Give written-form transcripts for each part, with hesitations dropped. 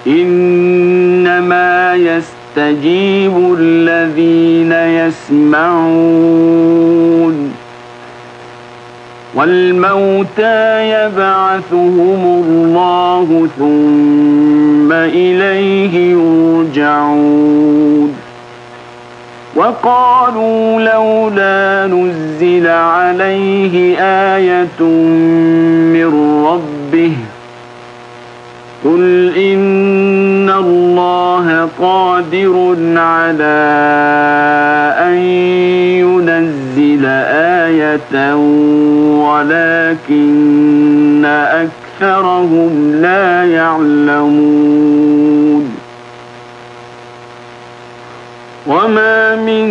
إنما يستجيب الذين يسمعون والموتى يبعثهم الله ثم إليه يرجعون وقالوا لولا نزل عليه آية من ربه قل إن الله قادر على أن ينزل آية ولكن أكثرهم لا يعلمون وما من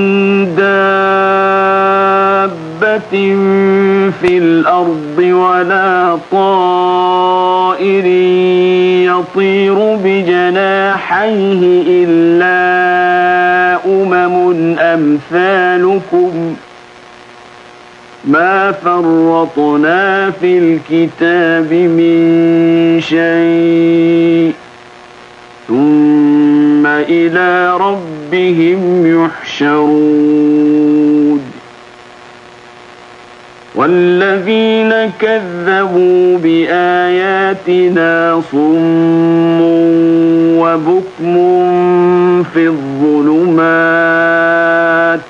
دابة في الأرض ولا طائر يطير بجناحيه إلا أمثالكم ما فرطنا في الكتاب من شيء ثم إلى ربهم يحشرون والذين كذبوا بآياتنا صم وبكم في الظلمات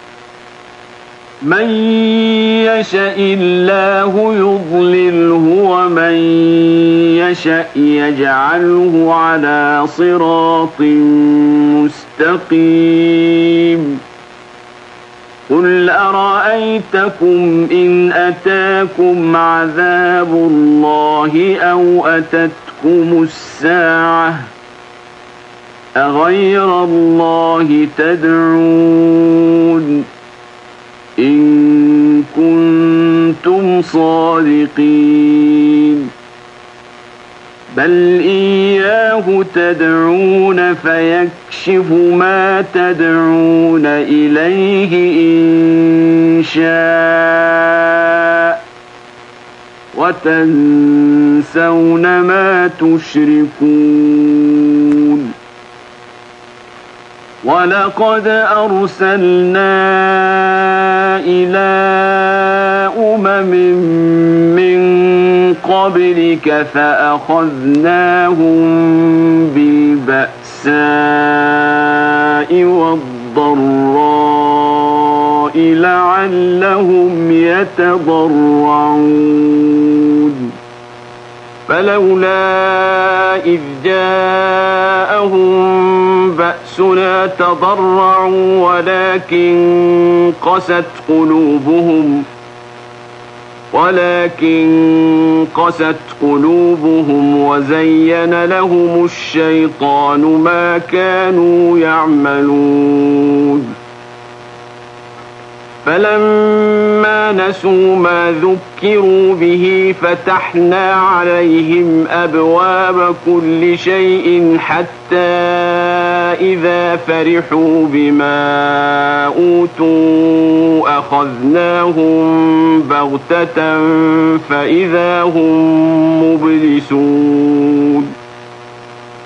من يشاء الله يضلله ومن يشاء يجعله على صراط مستقيم قل أرأيتكم إن أتاكم عذاب الله أو أتتكم الساعة أغير الله تدعون إن كنتم صادقين بل إياه تدعون فيكشف ما تدعون إليه إن شاء وتنسون ما تشركون ولقد أرسلنا إلى من قبلك فأخذناهم بالبأساء والضراء لعلهم يتضرعون فلولا إذ جاءهم بأسنا تضرعوا ولكن قست قلوبهم وزين لهم الشيطان ما كانوا يعملون فلما نسوا ما ذكروا به فتحنا عليهم أبواب كل شيء حتى إذا فرحوا بما أوتوا أخذناهم بغتة فإذا هم مبلسون